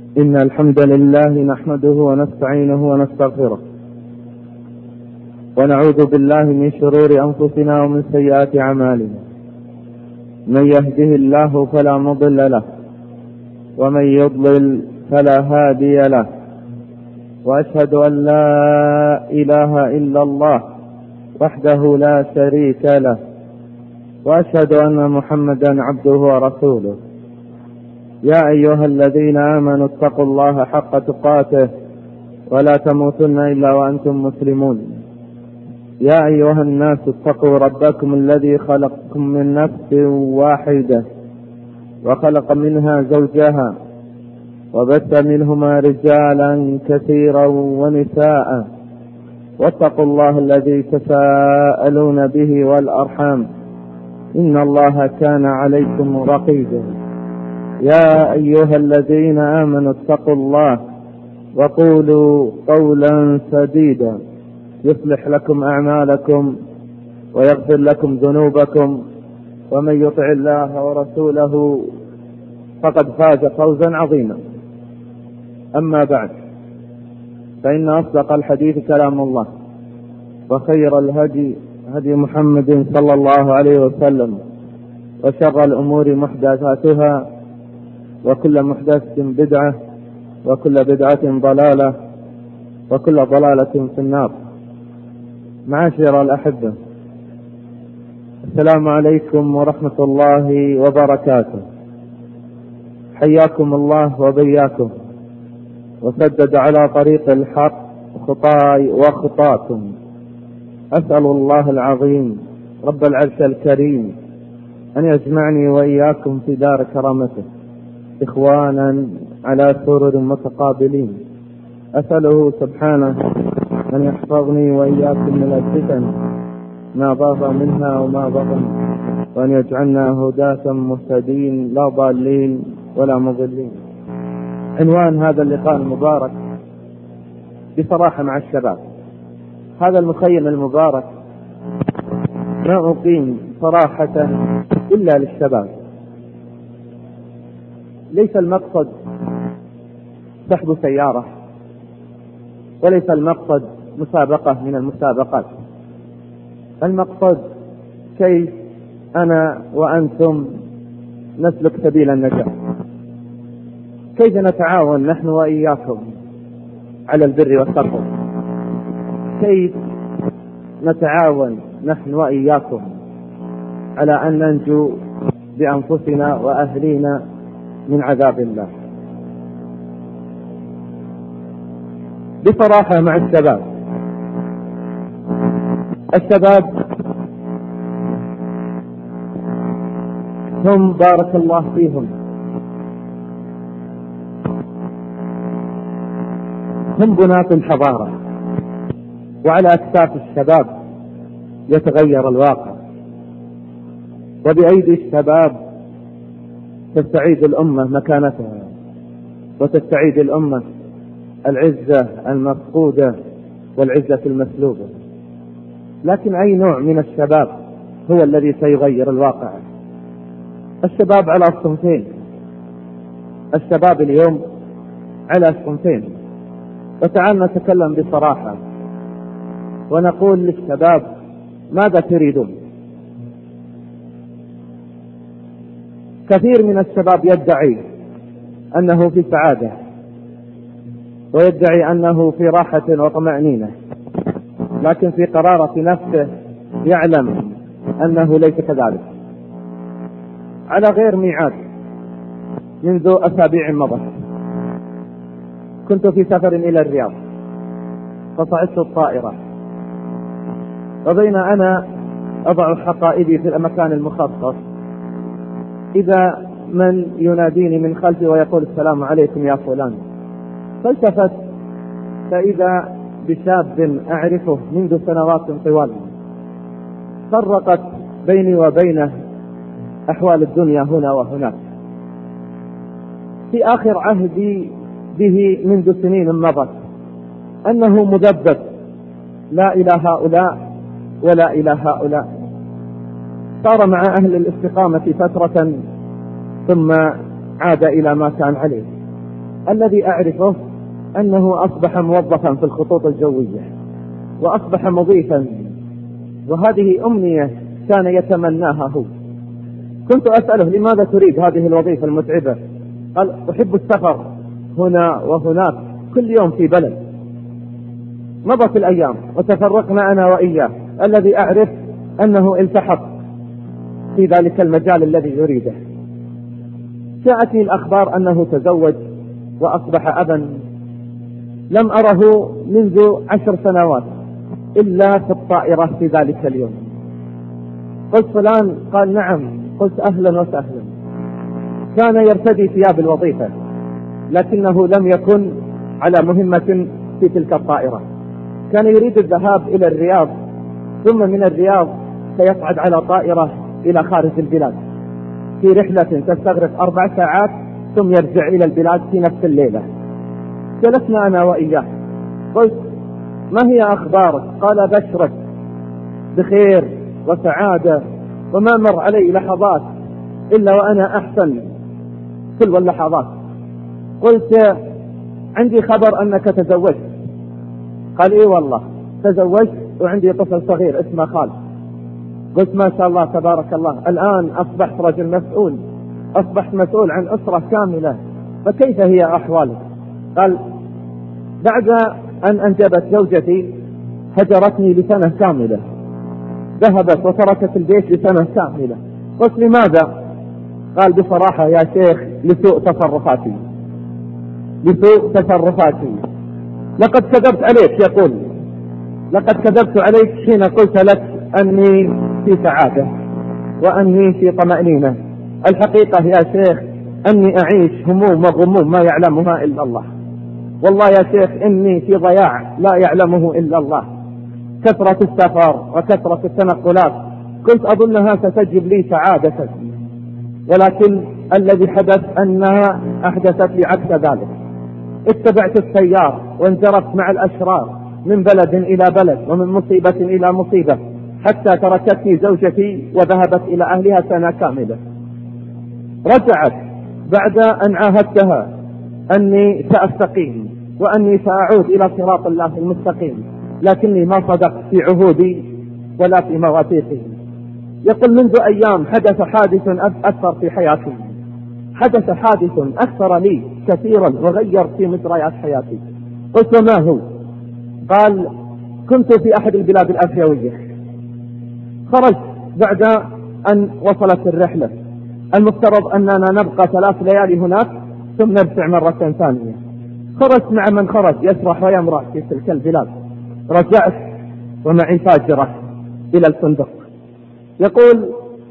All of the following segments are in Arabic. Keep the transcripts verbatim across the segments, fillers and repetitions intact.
إن الحمد لله نحمده ونستعينه ونستغفره ونعوذ بالله من شرور أنفسنا ومن سيئات أعمالنا. من يهده الله فلا مضل له ومن يضلل فلا هادي له، وأشهد أن لا إله إلا الله وحده لا شريك له، وأشهد أن محمدا عبده ورسوله. يا أيها الذين آمنوا اتقوا الله حق تقاته ولا تموتن إلا وأنتم مسلمون. يا أيها الناس اتقوا ربكم الذي خلقكم من نفس واحدة وخلق منها زوجها وبث منهما رجالا كثيرا ونساء، واتقوا الله الذي تساءلون به والأرحام إن الله كان عليكم رقيبا. يا أيها الذين آمنوا اتقوا الله وقولوا قولا سديدا يصلح لكم أعمالكم ويغفر لكم ذنوبكم، ومن يطع الله ورسوله فقد فاز فوزا عظيما. أما بعد، فإن أصدق الحديث كلام الله، وخير الهدي هدي محمد صلى الله عليه وسلم، وشر الأمور محدثاتها، وكل محدثة بدعة، وكل بدعة ضلالة، وكل ضلالة في النار. معاشر الأحبة، السلام عليكم ورحمة الله وبركاته. حياكم الله وبياكم، وسدد على طريق الحق خطاي وخطاكم. أسأل الله العظيم رب العرش الكريم أن يجمعني وإياكم في دار كرامته إخوانا على سرر متقابلين. أسأله سبحانه أن يحفظني وإياكم من الفتن ما ضاق منها وما بطن، وأن يجعلنا هداة مهتدين لا ضالين ولا مضلين. عنوان هذا اللقاء المبارك بصراحة مع الشباب. هذا المخيم المبارك ما أقيم صراحة إلا للشباب. ليس المقصد سحب سيارة، وليس المقصد مسابقة من المسابقات. المقصد كيف أنا وأنتم نسلك سبيل النجاة، كيف نتعاون نحن وإياكم على البر والتقوى، كيف نتعاون نحن وإياكم على أن ننجو بأنفسنا وأهلينا من عذاب الله. بصراحة مع الشباب، الشباب هم بارك الله فيهم هم بناة الحضارة، وعلى أكتاف الشباب يتغير الواقع، وبأيدي الشباب تستعيد الأمة مكانتها، وتستعيد الأمة العزة المفقودة والعزة المسلوبة. لكن أي نوع من الشباب هو الذي سيغير الواقع؟ الشباب على صنفين. الشباب اليوم على صنفين، وتعال نتكلم بصراحة ونقول للشباب ماذا تريدون؟ كثير من الشباب يدعي أنه في سعادة، ويدعي أنه في راحة وطمأنينة، لكن في قرارة نفسه يعلم أنه ليس كذلك. على غير ميعاد منذ أسابيع مضت كنت في سفر إلى الرياض، فصعدت الطائرة، وبين أنا أضع حقائبي في المكان المخصص إذا من يناديني من خلفي ويقول السلام عليكم يا فلان. فالتفت فإذا بشاب أعرفه منذ سنوات طوال، فرقت بيني وبينه أحوال الدنيا هنا وهناك. في آخر عهدي به منذ سنين مضت أنه مدبب، لا إلى هؤلاء ولا إلى هؤلاء. صار مع أهل الاستقامة فترة ثم عاد إلى ما كان عليه. الذي أعرفه أنه أصبح موظفا في الخطوط الجوية وأصبح مضيفا، وهذه أمنية كان يتمناها هو. كنت أسأله لماذا تريد هذه الوظيفة المتعبة؟ قال أحب السفر هنا وهناك كل يوم في بلد. مضت الأيام وتفرقنا أنا وإياه، الذي أعرف أنه التحق في ذلك المجال الذي يريده. جاءتني الأخبار أنه تزوج وأصبح أبا، لم أره منذ عشر سنوات إلا في الطائرة في ذلك اليوم. قلت فلان؟ قال نعم. قلت أهلا وسهلا. كان يرتدي ثياب الوظيفة لكنه لم يكن على مهمة في تلك الطائرة، كان يريد الذهاب إلى الرياض، ثم من الرياض سيصعد على طائرة إلى خارج البلاد في رحلة تستغرق أربع ساعات ثم يرجع إلى البلاد في نفس الليلة. جلسنا أنا وإياه، قلت ما هي أخبارك؟ قال بشرك بخير وسعادة، وما مر علي لحظات إلا وأنا أحسن تلو اللحظات. قلت عندي خبر أنك تزوجت. قال إيه والله تزوجت وعندي طفل صغير اسمه خالد. قلت ما شاء الله تبارك الله، الآن أصبحت رجل مسؤول، أصبحت مسؤول عن أسرة كاملة، فكيف هي أحوالك؟ قال بعد أن أنجبت زوجتي هجرتني لسنة كاملة، ذهبت وتركت البيت لسنة كاملة. قلت لماذا؟ قال بصراحة يا شيخ لسوء تصرفاتي لسوء تصرفاتي لقد كذبت عليك. يقول لقد كذبت عليك حين قلت لك أني في سعادة وأني في طمأنينة. الحقيقة يا شيخ أني أعيش هموم وغموم ما يعلمها إلا الله. والله يا شيخ إني في ضياع لا يعلمه إلا الله. كثرة السفر وكثرة التنقلات كنت أظنها ستجلب لي سعادة، ولكن الذي حدث أنها أحدثت لي عكس ذلك. اتبعت السيار وانجرفت مع الأشرار من بلد إلى بلد ومن مصيبة إلى مصيبة، حتى تركتني زوجتي وذهبت إلى أهلها سنة كاملة. رجعت بعد أن عاهدتها أني سأستقيم وأني سأعود إلى صراط الله المستقيم، لكني ما صدقت في عهودي ولا في مواثيقي. يقول منذ أيام حدث حادث أثر في حياتي، حدث حادث أثر لي كثيرا وغير في مجريات حياتي. قلت وما هو؟ قال كنت في أحد البلاد الآسيوية، خرجت بعد أن وصلت الرحلة، المفترض أننا نبقى ثلاث ليالي هناك ثم نرجع مرة ثانية. خرجت مع من خرج يسرح ويمرح في تلك البلاد، رجعت ومعي فاجرة إلى الفندق. يقول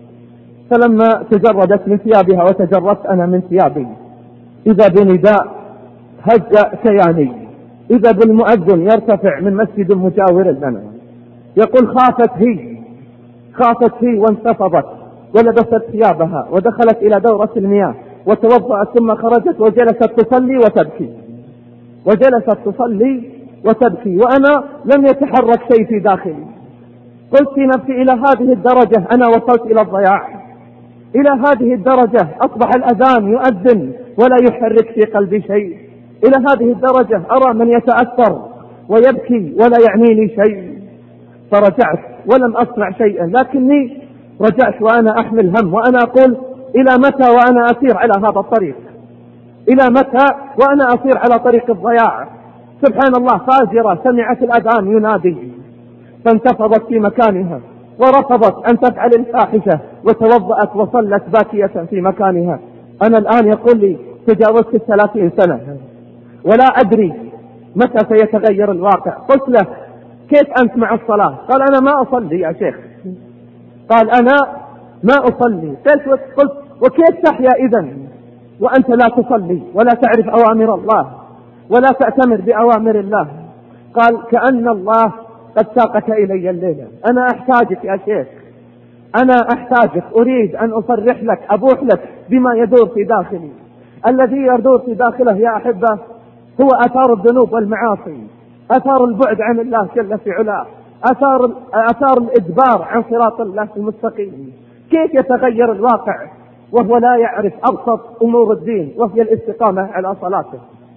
فلما تجردت من ثيابها وتجردت أنا من ثيابي، إذا بنداء هج كياني، إذا بالمؤذن يرتفع من مسجد مجاور لنا. يقول خافت هي خافت هي وانتفضت ولبست ثيابها ودخلت إلى دورة المياه وتوضأت ثم خرجت وجلست تصلي وتبكي وجلست تصلي وتبكي وأنا لم يتحرك شيء في داخلي. قلت في نفسي إلى هذه الدرجة أنا وصلت إلى الضياع، إلى هذه الدرجة أصبح الأذان يؤذن ولا يحرك في قلبي شيء، إلى هذه الدرجة أرى من يتأثر ويبكي ولا يعنيني شيء. فرجعت ولم أصنع شيئا، لكني رجعت وأنا أحمل هم وأنا أقول إلى متى وأنا أسير على هذا الطريق؟ إلى متى وأنا أسير على طريق الضياع؟ سبحان الله، فاجرة سمعت الأذان ينادي فانتفضت في مكانها ورفضت أن تفعل الفاحشة وتوضأت وصلت باكية في مكانها. أنا الآن يقول لي تجاوزت الثلاثين سنة ولا أدري متى سيتغير الواقع. قلت له كيف أنت مع الصلاة؟ قال أنا ما أصلي يا شيخ. قال أنا ما أصلي. قلت وكيف تحيا إذن وأنت لا تصلي ولا تعرف أوامر الله ولا تأتمر بأوامر الله؟ قال كأن الله قد ساقك إلي الليلة. أنا أحتاجك يا شيخ، أنا أحتاجك، أريد أن أصرح لك أبوح لك بما يدور في داخلي. الذي يدور في داخله يا أحبة هو أثار الذنوب والمعاصي، أثار البعد عن الله جل في علاه، أثار, أثار الإدبار عن صراط الله المستقيم. كيف يتغير الواقع وهو لا يعرف أبسط أمور الدين وهي الاستقامة على صلاته؟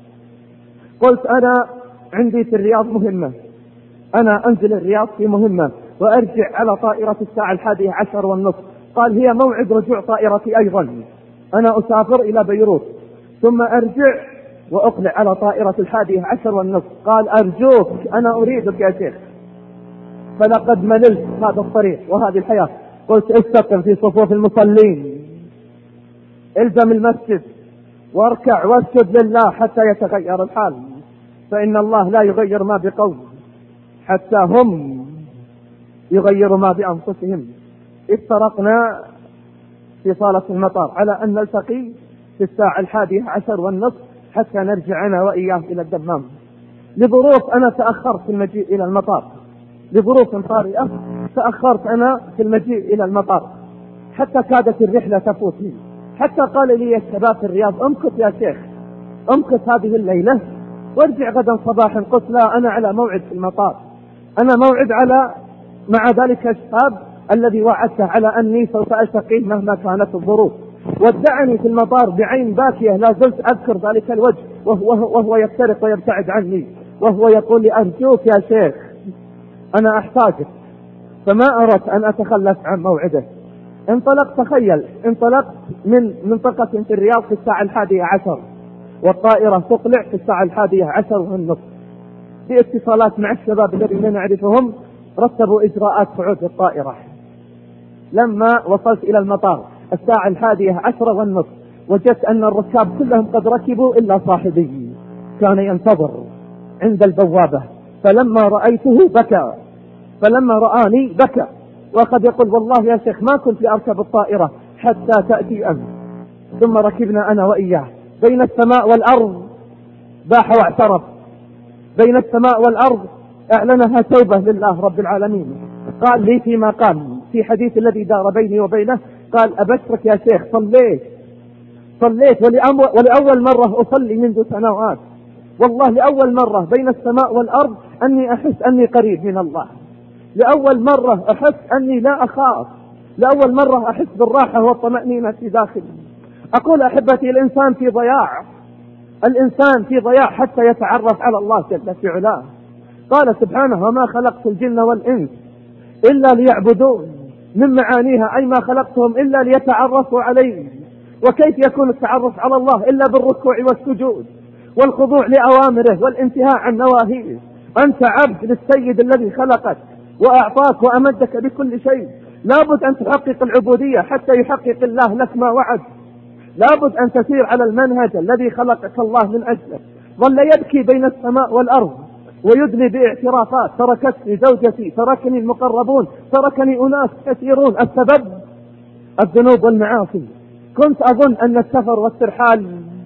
قلت أنا عندي في الرياض مهمة، أنا أنزل الرياض في مهمة وأرجع على طائرة الساعة الحادية عشر والنصف. قال هي موعد رجوع طائرتي أيضا، أنا أسافر إلى بيروت ثم أرجع وأقلع على طائرة الحادية عشر والنصف. قال أرجوك أنا أريدك يا شيخ، فلقد مللت هذا الطريق وهذه الحياة. قلت استقم في صفوف المصلين، الزم المسجد واركع واسجد لله حتى يتغير الحال، فإن الله لا يغير ما بقوم حتى هم يغيروا ما بأنفسهم. افترقنا في صالة المطار على أن نلتقي في الساعة الحادية عشر والنصف حتى نرجع أنا وإياه إلى الدمام. لظروف أنا تأخرت في المجيء إلى المطار، لظروف طارئة تأخرت أنا في المجيء إلى المطار حتى كادت الرحلة تفوتني. حتى قال لي الشباب في الرياض امكث يا شيخ، امكث هذه الليلة وارجع غدا صباحا. قلت لا، أنا على موعد في المطار، أنا موعد على مع ذلك الشاب الذي وعدته على أني سوف ألتقيه مهما كانت الظروف. ودعني في المطار بعين باكية، لا زلت أذكر ذلك الوجه وهو, وهو يفترق ويبتعد عني وهو يقول لي أرجوك يا شيخ أنا أحتاجك. فما أردت أن أتخلف عن موعده. انطلقت، تخيل، انطلقت من منطقة في الرياض في الساعة الحادية عشر والطائرة تقلع في الساعة الحادية عشر والنصف. في اتصالات مع الشباب الذين نعرفهم رتبوا إجراءات صعود الطائرة. لما وصلت إلى المطار الساعة الحادية عشر والنصف وجدت أن الركاب كلهم قد ركبوا إلا صاحبي كان ينتظر عند البوابة. فلما رأيته بكى، فلما رآني بكى وقد يقول والله يا شيخ ما كنت لأركب الطائرة حتى تأتي أنت. ثم ركبنا أنا وإياه بين السماء والأرض، باح واعترف بين السماء والأرض، أعلنها توبة لله رب العالمين. قال لي فيما قال في حديث الذي دار بيني وبينه، قال أبشرك يا شيخ صليت صليت ولأول مرة أصلي منذ سنوات، والله لأول مرة بين السماء والأرض أني أحس أني قريب من الله، لأول مرة أحس أني لا أخاف، لأول مرة أحس بالراحة والطمأنينة في داخلي. أقول أحبتي الإنسان في ضياع، الإنسان في ضياع حتى يتعرف على الله جل في علاه. قال سبحانه وما خلقت الجن والإنس إلا ليعبدون، من معانيها أي ما خلقتهم إلا ليتعرفوا عليه. وكيف يكون التعرف على الله إلا بالركوع والسجود والخضوع لأوامره والانتهاء عن نواهيه. أنت عبد للسيد الذي خلقك وأعطاك وأمدك بكل شيء، لابد أن تحقق العبودية حتى يحقق الله لك ما وعد، لابد أن تسير على المنهج الذي خلقك الله من أجله. ظل يبكي بين السماء والأرض ويدلي باعترافات، تركتني زوجتي، تركني المقربون، تركني أناس كثيرون. السبب الذنوب والمعاصي. كنت أظن أن السفر والترحال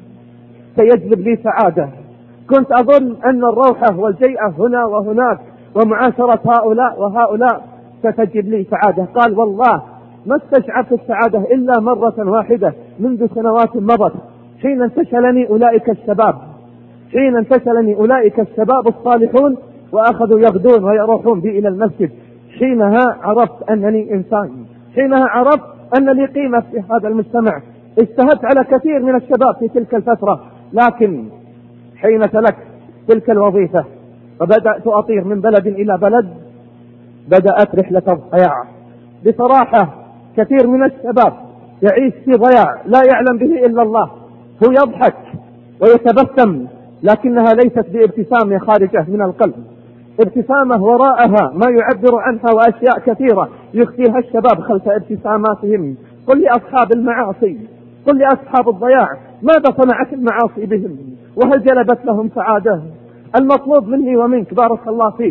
سيجلب لي سعادة، كنت أظن أن الروحة والجيئة هنا وهناك ومعاشرة هؤلاء وهؤلاء ستجلب لي سعادة. قال والله ما استشعرت السعادة إلا مرة واحدة منذ سنوات مضت، حين انتشلني أولئك الشباب، حين انتشلني أولئك الشباب الصالحون وأخذوا يغدون ويروحون بي إلى المسجد. حينها عرفت أنني إنسان، حينها عرفت أن لي قيمة في هذا المجتمع. اجتهدت على كثير من الشباب في تلك الفترة، لكن حين تلكت تلك الوظيفة وبدأت أطير من بلد إلى بلد بدأت رحلة الضياع. بصراحة كثير من الشباب يعيش في ضياع لا يعلم به إلا الله، هو يضحك ويتبسم لكنها ليست بابتسامة خارجة من القلب، ابتسامة وراءها ما يعبر عنها وأشياء كثيرة يخفيها الشباب خلف ابتساماتهم. قل لي أصحاب المعاصي، قل لي أصحاب الضياع، ماذا صنعت المعاصي بهم وهل جلبت لهم سعادة؟ المطلوب مني ومنك بارك الله فيك،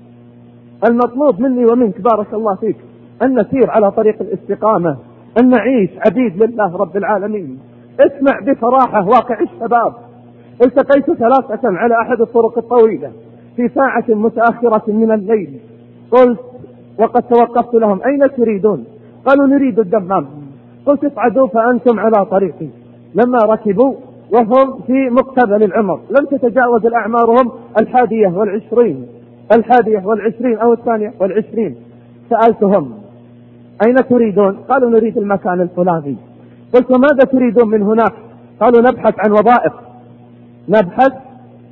المطلوب مني ومنك بارك الله فيك أن نسير على طريق الاستقامة، أن نعيش عبيد لله رب العالمين. اسمع بصراحة واقع الشباب. التقيت ثلاثة على أحد الطرق الطويلة في ساعة متأخرة من الليل، قلت وقد توقفت لهم أين تريدون؟ قالوا نريد الدمام. قلت اصعدوا فأنتم على طريقي. لما ركبوا وهم في مقتبل العمر، لم تتجاوز الأعمارهم الحادية والعشرين الحادية والعشرين أو الثانية والعشرين، سألتهم أين تريدون؟ قالوا نريد المكان الفلاني. قلت ماذا تريدون من هناك؟ قالوا نبحث عن وظائف، نبحث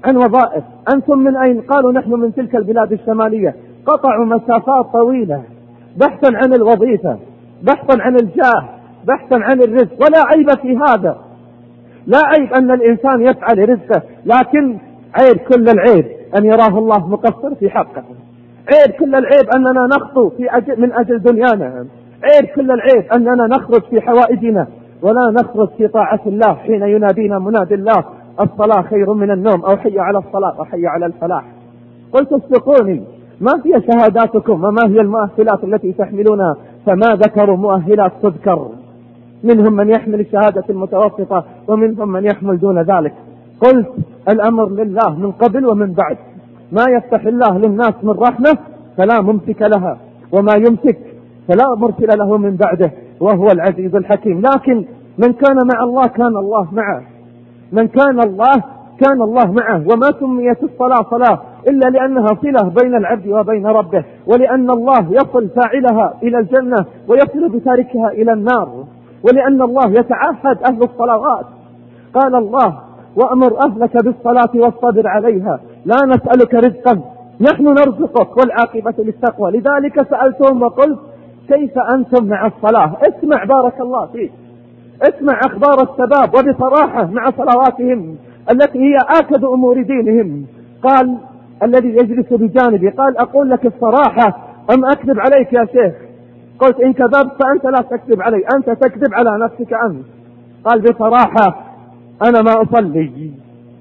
عن وظائف. أنتم من أين؟ قالوا نحن من تلك البلاد الشمالية. قطعوا مسافات طويلة بحثا عن الوظيفة، بحثا عن الجاه، بحثا عن الرزق. ولا عيب في هذا، لا عيب أن الإنسان يفعل رزقه، لكن عيب كل العيب أن يراه الله مقصر في حقه. عيب كل العيب أننا نخطو في أجل من أجل دنيانا. عيب كل العيب أننا نخرج في حوائجنا ولا نخرج في طاعة الله حين ينادينا منادي الله: الصلاة خير من النوم، أو حي على الصلاة، أو حي على الفلاح. قلت اصدقوني، ما هي شهاداتكم وما هي المؤهلات التي تحملونها؟ فما ذكروا مؤهلات تذكر. منهم من يحمل الشهادة المتوسطة ومنهم من يحمل دون ذلك. قلت الأمر لله من قبل ومن بعد. ما يفتح الله للناس من رحمة فلا ممسك لها، وما يمسك فلا مرسل له من بعده، وهو العزيز الحكيم. لكن من كان مع الله كان الله معه، من كان الله كان الله معه. وما سميت الصلاة صلاة إلا لأنها صلة بين العبد وبين ربه، ولأن الله يصل فاعلها إلى الجنة ويصل بتاركها إلى النار، ولأن الله يتعهد أهل الصلوات. قال الله: وأمر أهلك بالصلاة واصطبر عليها لا نسألك رزقا نحن نرزقك والعاقبة للتقوى. لذلك سألتهم وقلت: كيف أنتم مع الصلاة؟ اسمع بارك الله فيك، اسمع أخبار الشباب وبصراحة مع صلواتهم التي هي آكد أمور دينهم. قال الذي يجلس بجانبي: قال أقول لك الصراحة أم أكذب عليك يا شيخ؟ قلت: إن كذبت فأنت لا تكذب علي، أنت تكذب على نفسك أنت. قال: بصراحة أنا ما أصلي،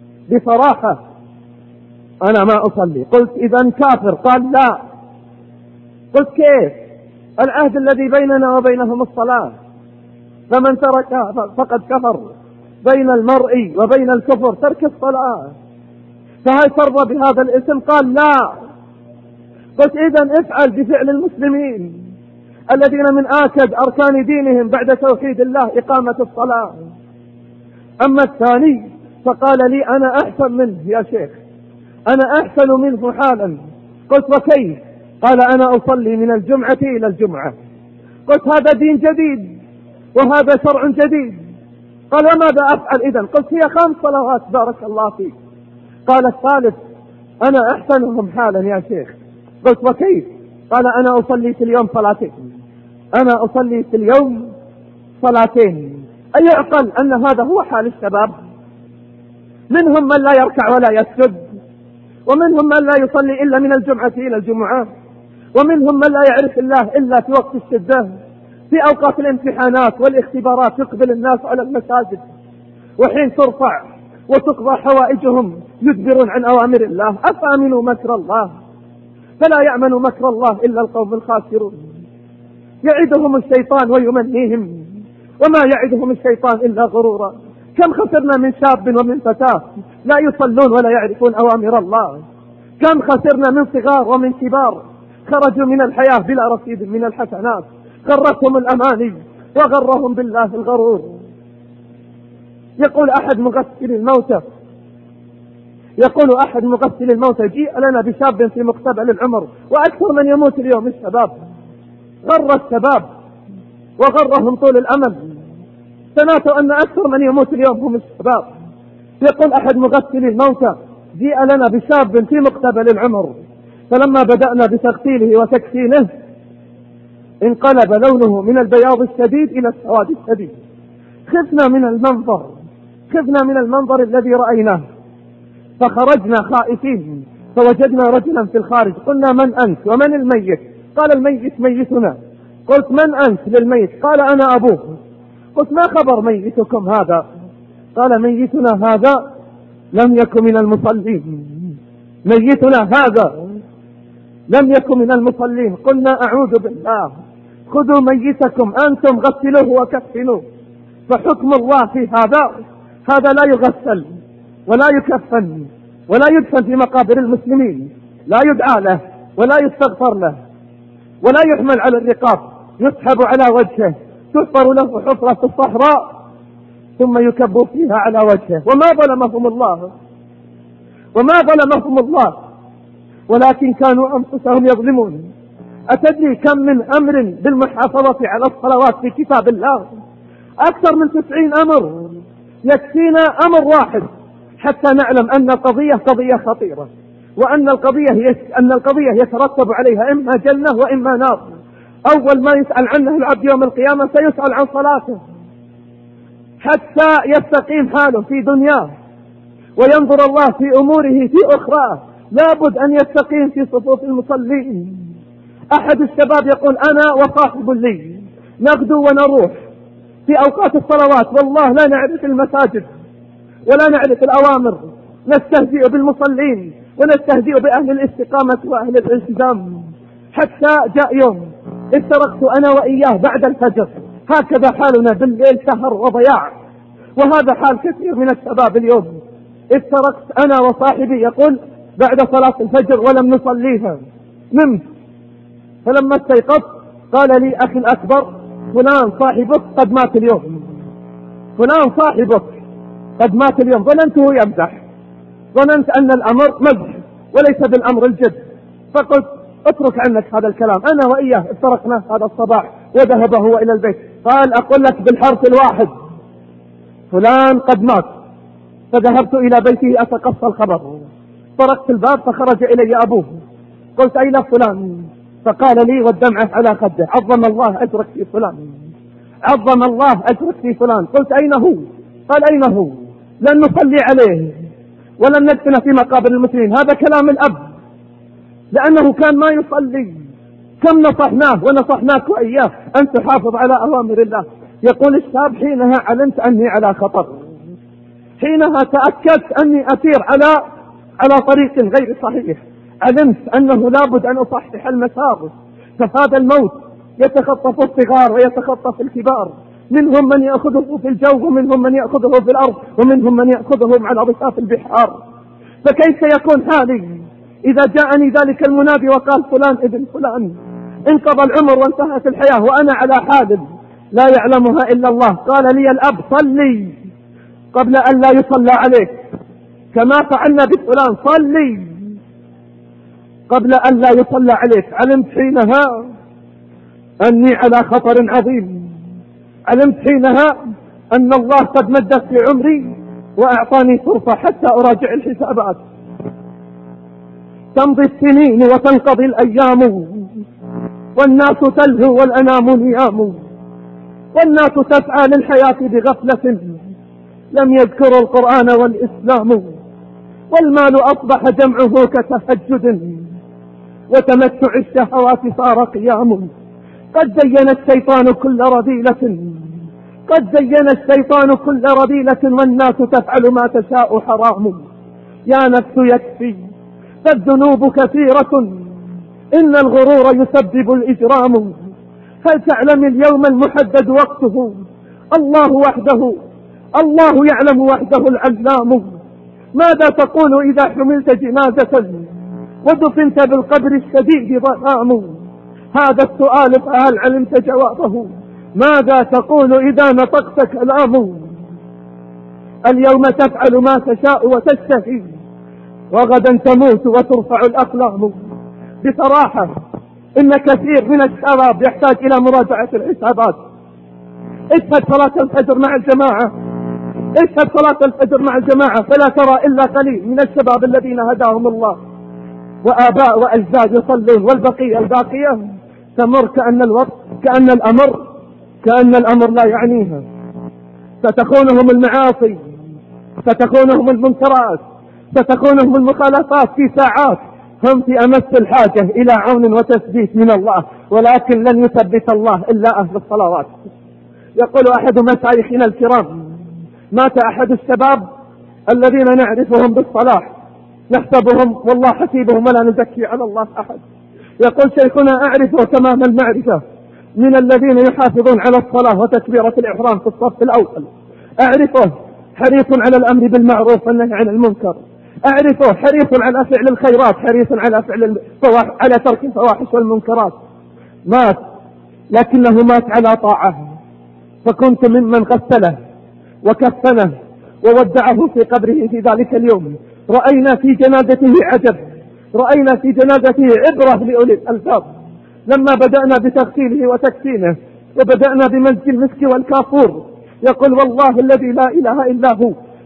بصراحة أنا ما أصلي. قلت: إذن كافر؟ قال: لا. قلت: كيف؟ العهد الذي بيننا وبينهم الصلاة، فمن تركها فقد كفر. بين المرء وبين الكفر ترك الصلاة، فهل ترضى بهذا الاسم؟ قال: لا. قلت: إذن افعل بفعل المسلمين الذين من آكد أركان دينهم بعد توحيد الله إقامة الصلاة. أما الثاني فقال لي: أنا أحسن منه يا شيخ، أنا أحسن منه حالا. قلت: وكيف؟ قال: أنا أصلي من الجمعة إلى الجمعة. قلت: هذا دين جديد وهذا شرع جديد. قال: وماذا أفعل إذن؟ قلت: هي خمس صلوات بارك الله فيك. قال الثالث: أنا أحسنهم حالا يا شيخ. قلت: وكيف؟ قال: أنا أصلي في اليوم صلاتين، أنا أصلي في اليوم صلاتين. أيعقل أن هذا هو حال الشباب؟ منهم من لا يركع ولا يسجد، ومنهم من لا يصلي إلا من الجمعة إلى الجمعة، ومنهم من لا يعرف الله إلا في وقت الشدة. في أوقات الامتحانات والاختبارات يقبل الناس على المساجد، وحين ترفع وتقضى حوائجهم يدبرون عن أوامر الله. أفأمنوا مكر الله؟ فلا يأمن مكر الله إلا القوم الخاسرون. يعدهم الشيطان ويمنيهم، وما يعدهم الشيطان إلا غرورا. كم خسرنا من شاب ومن فتاة لا يصلون ولا يعرفون أوامر الله. كم خسرنا من صغار ومن كبار خرجوا من الحياة بلا رصيد من الحسنات، غرتهم الأماني وغرهم بالله الغرور. يقول أحد مغسل الموتى يقول أحد مغسل الموتى: جيء لنا بشاب في مقتبل العمر، وأكثر من يموت اليوم الشباب. غر الشباب وغرهم طول الأمل، سمعت أن أكثر من يموت اليوم هم الشباب. يقول أحد مغسل الموتى: جيء لنا بشاب في مقتبل العمر، فلما بدأنا بتغسيله وتكفينه انقلب لونه من البياض الشديد إلى السواد الشديد. خفنا من المنظر خفنا من المنظر الذي رأيناه، فخرجنا خائفين فوجدنا رجلا في الخارج. قلنا: من أنت ومن الميت؟ قال: الميت ميتنا. قلت: من أنت للميت؟ قال: أنا أبوه. قلت: ما خبر ميتكم هذا؟ قال: ميتنا هذا لم يكن من المصلين، ميتنا هذا لم يكن من المصلين. قلنا: أعوذ بالله، خذوا ميتكم أنتم غسلوه وكفنوه. فحكم الله في هذا هذا لا يغسل ولا يكفن ولا يدفن في مقابر المسلمين، لا يدعى له ولا يستغفر له ولا يحمل على الرقاب، يسحب على وجهه، تحفر له حفرة في الصحراء ثم يكب فيها على وجهه. وما ظلمهم الله وما ظلمهم الله ولكن كانوا أنفسهم يظلمون. أتدري كم من أمر بالمحافظة على الصلوات في كتاب الله؟ أكثر من تسعين أمر. يكفينا أمر واحد حتى نعلم أن القضية قضية خطيرة، وأن القضية يس... أن القضية يترتب عليها إما جنة وإما نار. أول ما يسأل عنه العبد يوم القيامة سيسأل عن صلاته حتى يستقيم حاله في دنياه، وينظر الله في أموره في أخرى. لابد أن يستقيم في صفوف المصلين. أحد الشباب يقول أنا وصاحب لي نغدو ونروح في أوقات الصلوات، والله لا نعرف المساجد ولا نعرف الأوامر، نستهزئ بالمصلين ونستهزئ بأهل الاستقامة وأهل الالتزام. حتى جاء يوم افترقت أنا وإياه بعد الفجر. هكذا حالنا بالليل، سهر وضياع، وهذا حال كثير من الشباب اليوم. افترقت أنا وصاحبي يقول بعد صلاة الفجر ولم نصليها. نمت، فلما استيقظت قال لي أخي الأكبر فلان صاحبك قد مات اليوم، فلان صاحبك قد مات اليوم. ظننته يمزح، ظننت أن الأمر مزح وليس بالأمر الجد، فقلت اترك عنك هذا الكلام، أنا وإياه افترقنا هذا الصباح وذهب هو إلى البيت. قال أقول لك بالحرف الواحد فلان قد مات. فذهبت إلى بيته أتقصى الخبر، طرقت الباب فخرج إلي أبوه. قلت أين فلان؟ فقال لي والدمعة على خده عظم الله أجرك في فلان، عظم الله أجرك في فلان. قلت أين هو؟ قال أين هو؟ لن نصلي عليه ولن ندفن في مقابر المسلمين. هذا كلام الأب، لأنه كان ما يصلي. كم نصحناه ونصحناك وإياه أن تحافظ على أوامر الله. يقول الشاب حينها علمت أني على خطر، حينها تأكدت أني أسير على على طريق غير صحيح، علمت أنه لابد أن أصحح المسار. فهذا الموت يتخطف الصغار ويتخطف الكبار، منهم من يأخذه في الجو ومنهم من يأخذه في الأرض ومنهم من يأخذهم على ضفاف البحار. فكيف يكون حالي إذا جاءني ذلك المنادي وقال فلان ابن فلان انقضى العمر وانتهت الحياة وأنا على حال لا يعلمها إلا الله. قال لي الأب صلي قبل أن لا يصلى عليك، كما فعلنا بفلان، صلي قبل أن لا يصلى عليك. علمت حينها أني على خطر عظيم، علمت حينها أن الله قد مدت في عمري وأعطاني فرصة حتى أراجع الحسابات. تمضي السنين وتنقضي الأيام والناس تلهو والأنام نيام، والناس تسعى للحياة بغفلة لم يذكروا القرآن والإسلام، والمال أصبح جمعه كتهجد وتمتع الشهوات صار قيام. قد زين الشيطان كل رذيلة، قد زين الشيطان كل رذيلة والناس تفعل ما تشاء حرام. يا نفس يكفي فالذنوب كثيرة إن الغرور يسبب الإجرام. هل تعلم اليوم المحدد وقته؟ الله وحده، الله يعلم وحده العلام. ماذا تقول إذا حملت جنازة ودفنت بالقبر الشديد ظلام؟ هذا السؤال فهل علمت جوابه؟ ماذا تقول إذا نطقت كلام؟ اليوم تفعل ما تشاء وتشتهي وغدا تموت وترفع الأقلام. بصراحة إن كثير من الشباب يحتاج إلى مراجعة الحسابات. اشهد صلاة الفجر مع الجماعة، اشهد صلاة الفجر مع الجماعة، فلا ترى إلا قليل من الشباب الذين هداهم الله وآباء وأجداد يصلون، والبقية الباقية تمر كأن الوقت كأن الأمر كأن الأمر لا يعنيها. ستخونهم المعاصي، ستخونهم المنكرات، ستخونهم المخالفات في ساعات هم في أمس الحاجة إلى عون وتثبيت من الله، ولكن لن يثبت الله إلا أهل الصلوات. يقول أحد مشايخنا الكرام مات أحد الشباب الذين نعرفهم بالصلاح، نحسبهم والله حسيبهم ولا نزكي على الله أحد. يقول شيخنا أعرفه تمام المعرفة من الذين يحافظون على الصلاة وتكبيرة الإحرام في الصف الأول، أعرفه حريص على الأمر بالمعروف والنهي عن المنكر، أعرفه حريص على فعل الخيرات، حريص على فعل الفواحش، على ترك الفواحش والمنكرات. مات لكنه مات على طاعة، فكنت ممن غسله وكفنه وودعه في قبره في ذلك اليوم. رأينا في جنازته عجب، رأينا في جنازته عبرة لأولي الألباب. لما بدأنا بتغسيله وتكفينه وبدأنا بمزج المسك والكافور، يقول والله الذي لا إله إلا هو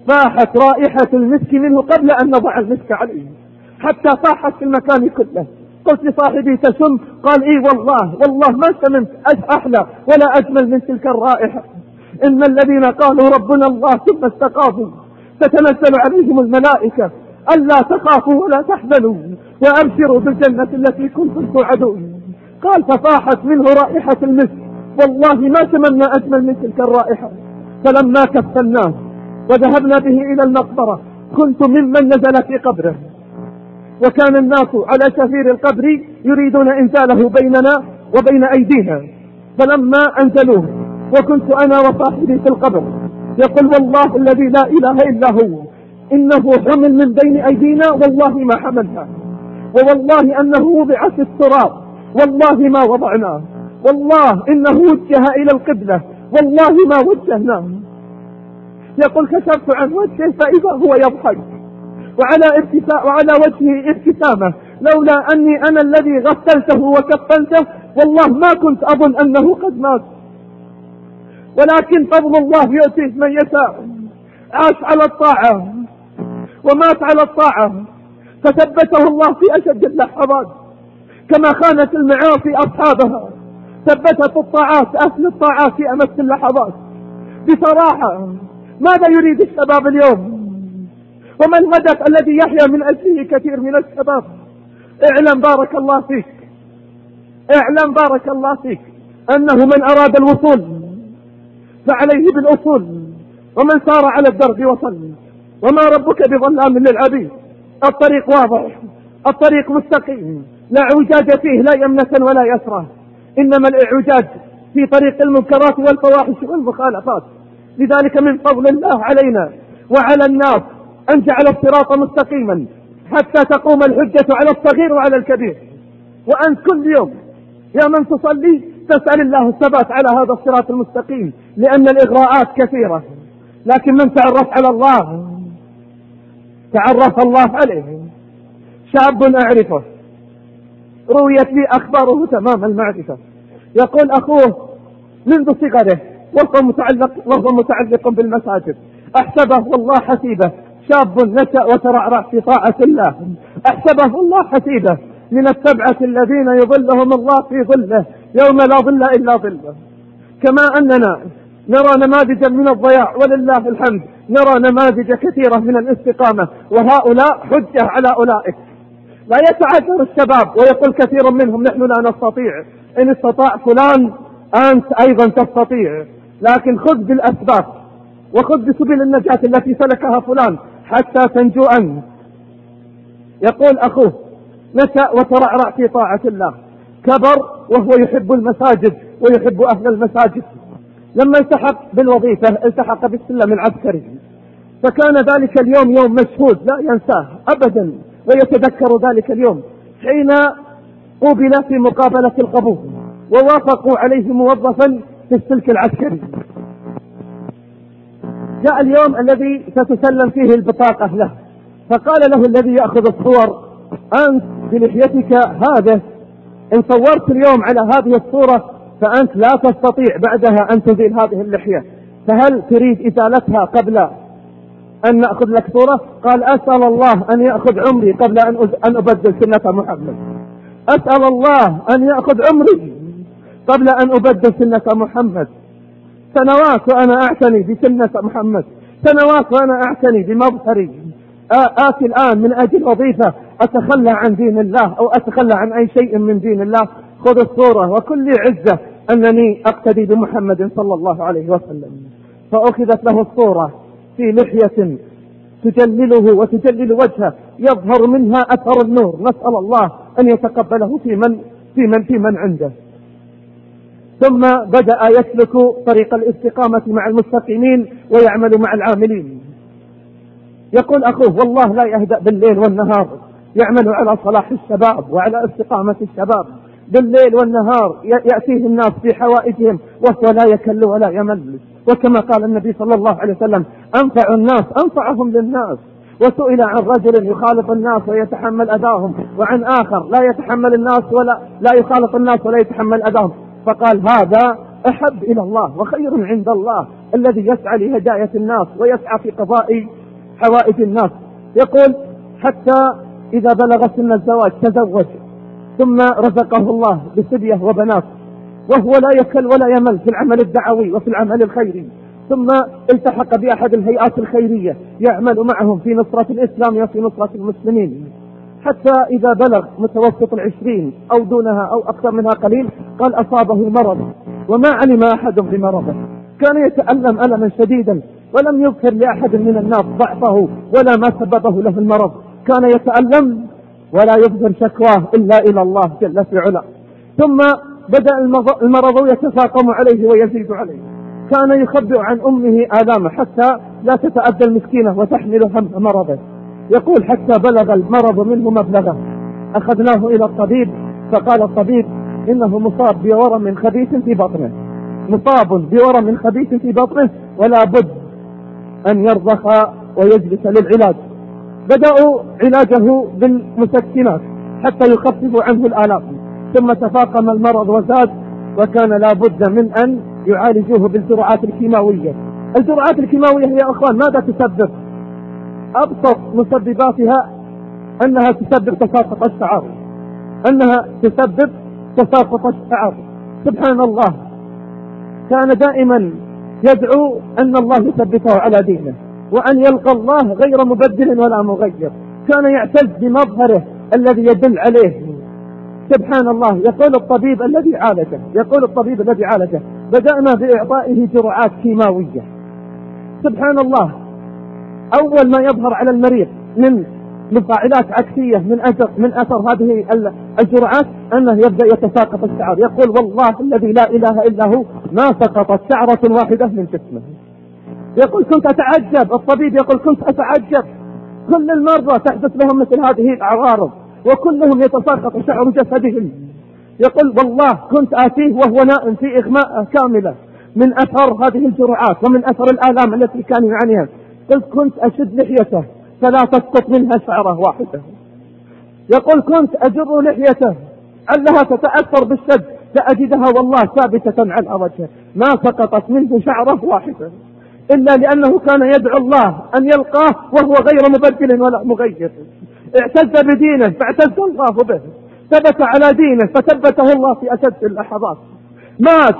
فاحت رائحة المسك منه قبل أن نضع المسك عليه، حتى فاحت في المكان كله. قلت لصاحبي تشم؟ قال إيه والله والله ما شممت أحلى ولا أجمل من تلك الرائحة. إن الذين قالوا ربنا الله ثم استقاموا تتنزل عليهم الملائكة ألا تخافوا ولا تحزنوا وأبشروا بالجنة التي كنتم توعدون. قال ففاحت منه رائحة المسك، والله ما شممنا أجمل من تلك الرائحة. فلما كفناه وذهبنا به إلى المقبرة كنت ممن نزل في قبره، وكان الناس على شفير القبر يريدون إنزاله بيننا وبين أيدينا، فلما أنزلوه وكنت أنا وصاحبي في القبر يقول والله الذي لا إله إلا هو إنه حمل من بين أيدينا والله ما حملها، ووالله أنه وضع في التراب والله ما وضعناه، والله إنه وجه إلى القبلة والله ما وجهناه. يقول كشفت عن وجهه فإذا هو يضحك وعلى ابتساء وعلى وجهه ابتسامة، لولا أني أنا الذي غسلته وكفنته والله ما كنت أظن أنه قد مات، ولكن فضل الله يؤتيه من يشاء. عاش على الطاعة ومات على الطاعة فثبته الله في أشد اللحظات، كما خانت المعاصي أصحابها ثبتت الطاعات أهل الطاعات في أمس اللحظات. بصراحة ماذا يريد الشباب اليوم؟ وما الهدف الذي يحيا من أجله كثير من الشباب؟ اعلم بارك الله فيك، اعلم بارك الله فيك أنه من أراد الوصول فعليه بالأصول، ومن سار على الدرب وصل، وما ربك بظلام للعبيد. الطريق واضح، الطريق مستقيم، لا اعوجاج فيه لا يمنة ولا يسرى، إنما الاعوجاج في طريق المنكرات والفواحش والمخالفات. لذلك من فضل الله علينا وعلى الناس أن جعل الصراط مستقيما حتى تقوم الحجة على الصغير وعلى الكبير. وأنت كل يوم يا من تصلي تسأل الله الثبات على هذا الصراط المستقيم، لأن الإغراءات كثيرة، لكن من تعرف على الله تعرف الله عليه. شاب أعرفه رويت لي أخباره تمام المعرفة، يقول أخوه منذ صغره وهو متعلق, وهو متعلق بالمساجد، أحسبه والله حسيبه شاب نشأ وترعرع في طاعة الله، أحسبه الله حسيبه من السبعة الذين يظلهم الله في ظله يوم لا ظل إلا ظله. كما أننا نرى نماذجا من الضياع ولله الحمد نرى نماذج كثيرة من الاستقامة، وهؤلاء حجة على أولئك. لا يتعذر الشباب ويقول كثير منهم نحن لا نستطيع، إن استطاع فلان أنت أيضا تستطيع، لكن خذ بالأسباب وخذ بسبيل النجاة التي سلكها فلان حتى تنجو أنت. يقول أخوه نشأ وترعرع في طاعة الله، كبر وهو يحب المساجد ويحب أهل المساجد. لما التحق بالوظيفة التحق بالسلم العسكري، فكان ذلك اليوم يوم مشهود لا ينساه أبدا، ويتذكر ذلك اليوم حين قوبل في مقابلة القبول ووافقوا عليه موظفا في السلك العسكري. جاء اليوم الذي ستسلم فيه البطاقة له، فقال له الذي يأخذ الصور أنت بلحيتك هذا إن صورت اليوم على هذه الصورة فأنت لا تستطيع بعدها أن تزيل هذه اللحية، فهل تريد إزالتها قبل أن نأخذ لك صورة؟ قال أسأل الله أن يأخذ عمري قبل أن أبدل سنة محمد، أسأل الله أن يأخذ عمري قبل أن أبدل سنة محمد. سنوات وأنا أعتني بسنة محمد، سنوات وأنا أعتني بمظهري، آتي الآن من أجل وظيفة أتخلى عن دين الله أو أتخلى عن أي شيء من دين الله. خذ الصورة وكل عزة أنني أقتدي بمحمد صلى الله عليه وسلم. فأخذت له الصورة في لحية تجلله وتجلل وجهه يظهر منها أثر النور، نسأل الله أن يتقبله في من, في من, في من عنده. ثم بدأ يسلك طريق الاستقامة مع المستقيمين ويعمل مع العاملين. يقول أخوه والله لا يهدأ بالليل والنهار، يعمل على صلاح الشباب وعلى استقامة الشباب، بالليل والنهار يأتيه الناس في حوائجهم وهو لا يكل ولا يمل. وكما قال النبي صلى الله عليه وسلم أنفع الناس أنفعهم للناس. وسئل عن رجل يخالط الناس ويتحمل أذاهم، وعن آخر لا يتحمل الناس ولا لا يخالط الناس ولا يتحمل أذاهم، فقال هذا أحب إلى الله وخير عند الله الذي يسعى لهداية الناس ويسعى في قضاء حوائج الناس. يقول حتى إذا بلغ سن الزواج تزوج، ثم رزقه الله بصبية وبنات، وهو لا يكل ولا يمل في العمل الدعوي وفي العمل الخيري، ثم التحق بأحد الهيئات الخيرية يعمل معهم في نصرة الإسلام وفي نصرة المسلمين، حتى إذا بلغ متوسط العشرين أو دونها أو أكثر منها قليل قال أصابه مرض وما علم أحد بمرضه، كان يتألم ألما شديدا ولم يذكر لأحد من الناس ضعفه ولا ما سببه له المرض، كان يتألم ولا يظهر شكواه إلا إلى الله جل في علا. ثم بدأ المرض يتفاقم عليه ويزيد عليه، كان يخبئ عن أمه آلامه حتى لا تتأذى المسكينة وتحمل هم مرضه. يقول حتى بلغ المرض منه مبلغه، أخذناه إلى الطبيب فقال الطبيب إنه مصاب بورم خبيث في بطنه، مصاب بورم خبيث في بطنه ولا بد أن يرضخ ويجلس للعلاج. بدأوا علاجه بالمسكنات حتى يخففوا عنه الآلام، ثم تفاقم المرض وزاد، وكان لا بد من أن يعالجوه بالجرعات الكيماوية. الجرعات الكيماوية يا أخوان ماذا تسبب؟ أبسط مسبباتها أنها تسبب تساقط الشعر، أنها تسبب تساقط الشعر. سبحان الله، كان دائما يدعو أن الله يثبته على دينه وأن يلقى الله غير مبدل ولا مغير، كان يعتز بمظهره الذي يدل عليه. سبحان الله. يقول الطبيب الذي عالجه يقول الطبيب الذي عالجه بدأنا بإعطائه جرعات كيماوية. سبحان الله، أول ما يظهر على المريض من مفاعلات عكسية من أثر من أثر هذه الجرعات أنه يبدأ يتساقط الشعر. يقول والله الذي لا إله إلا هو ما سقطت شعرة واحدة من جسمه. يقول كنت أتعجب، الطبيب يقول كنت أتعجب، كل المرضى تحدث لهم مثل هذه الأعراض وكلهم يتساقط شعر جسدهم. يقول والله كنت آتيه وهو نائم في إغماء كاملة من أثر هذه الجرعات ومن أثر الآلام التي كان يعانيها. قلت كنت أشد لحيته فلا تسقط منها شعرة واحدة. يقول كنت أجر لحيته علها تتأثر بالشد فأجدها والله ثابتة على وجهه ما سقطت منه شعرة واحدة، إلا لأنه كان يدعو الله أن يلقاه وهو غير مبدل ولا مغير. اعتز بدينه فاعتز الله به، ثبت على دينه فثبته الله في أشد اللحظات. مات،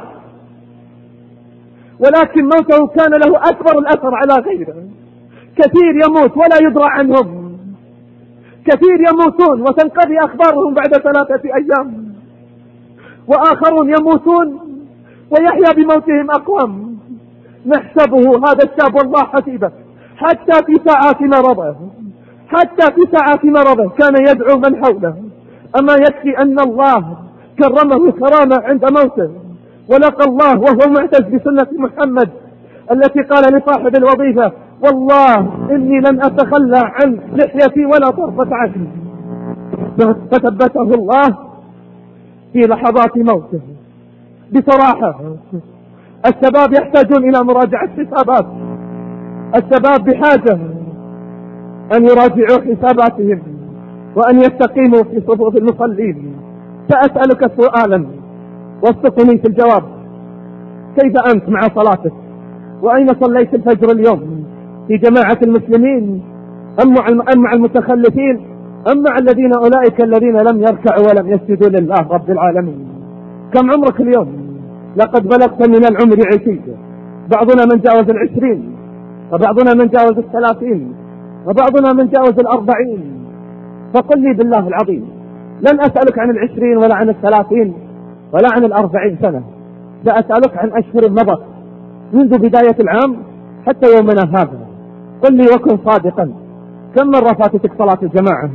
ولكن موته كان له أكبر الأثر على غيره. كثير يموت ولا يدرى عنهم، كثير يموتون وتنقضي أخبارهم بعد ثلاثة أيام، وآخرون يموتون ويحيا بموتهم أقوام. نحسبه هذا الشاب والله حسيبه حتى في ساعات مرضه حتى في ساعات مرضه كان يدعو من حوله. أما يكفي أن الله كرمه كرامة عند موته، ولقى الله وهو معتز بسنة محمد التي قال لصاحب الوظيفة والله إني لن أتخلى عن لحيتي ولا طرفة عين، فثبته الله في لحظات موته. بصراحة الشباب يحتاجون إلى مراجعة حسابات، الشباب بحاجة أن يراجعوا حساباتهم وأن يستقيموا في صفوف المصلين. سأسألك سؤالا واصدقني في الجواب، كيف أنت مع صلاتك؟ وأين صليت الفجر اليوم؟ في جماعة المسلمين أم مع المتخلفين أم مع الذين أولئك الذين لم يركعوا ولم يسجدوا لله رب العالمين؟ كم عمرك اليوم؟ لقد بلغت من العمر عشية، بعضنا من جاوز العشرين وبعضنا من جاوز الثلاثين وبعضنا من جاوز الأربعين. فقل لي بالله العظيم، لن أسألك عن العشرين ولا عن الثلاثين ولا عن الأربعين سنة، سأسألك عن أشهر مضت منذ بداية العام حتى يومنا هذا. قل لي وكن صادقا، كم مرة فاتتك صلاة الجماعة؟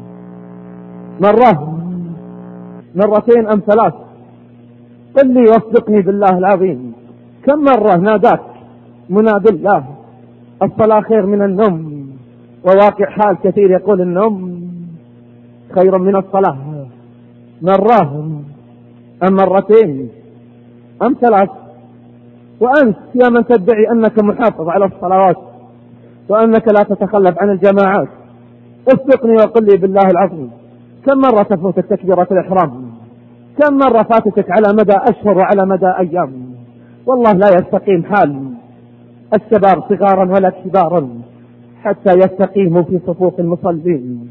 مرة، مرتين أم ثلاث؟ قل لي واصدقني بالله العظيم، كم مرة ناداك منادي الله الصلاة خير من النوم؟ وواقع حال كثير يقول النوم خير من الصلاة. مرة أم مرتين أم ثلاث؟ وأنت يا من تدعي أنك محافظ على الصلوات وأنك لا تتخلف عن الجماعات، اصدقني وقل لي بالله العظيم، كم مرة تفوتك تكبيرة الإحرام؟ كم مرة فاتتك على مدى أشهر وعلى مدى أيام؟ والله لا يستقيم حال الشباب صغارا ولا كبارا حتى يستقيموا في صفوف المصلين.